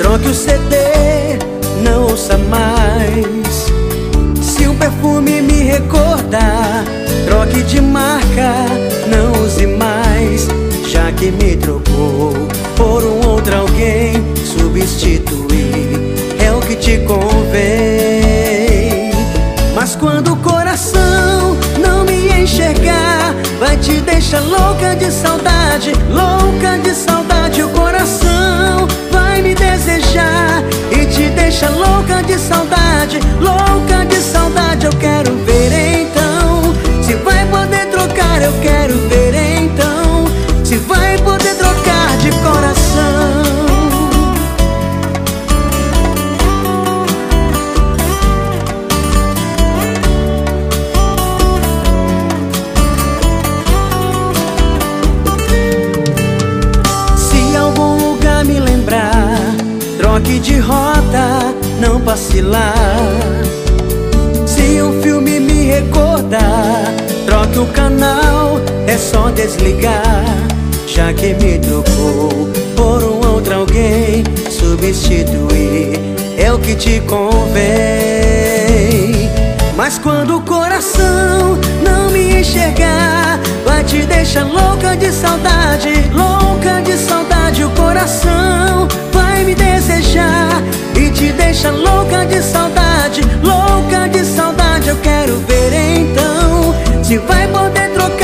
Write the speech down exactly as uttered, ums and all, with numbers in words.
troque o C D, não ouça mais. Se um perfume me recordar, troque de marca, não use mais. Já que me trocou por um outro alguém, substituir é o que te convém. Mas quando o coração não me enxergar, vai te deixar louca de saudade, louca de saudade. O coração vai me desejar e te deixa louca de saudade, louca de saudade. Eu quero ver então se vai poder trocar, eu quero ver então se vai poder trocar de coração. Se algum lugar me lembrar, troque de rota, não vacilar. Se um filme me recordar, troque o canal, é só desligar. Já que me trocou por um outro alguém, substituir é o que te convém. Mas quando o coração não me enxergar, vai te deixar louca de saudade, louca de saudade. O coração vai me desejar e te deixa louca de saudade, louca de saudade. Eu quero ver então se vai poder trocar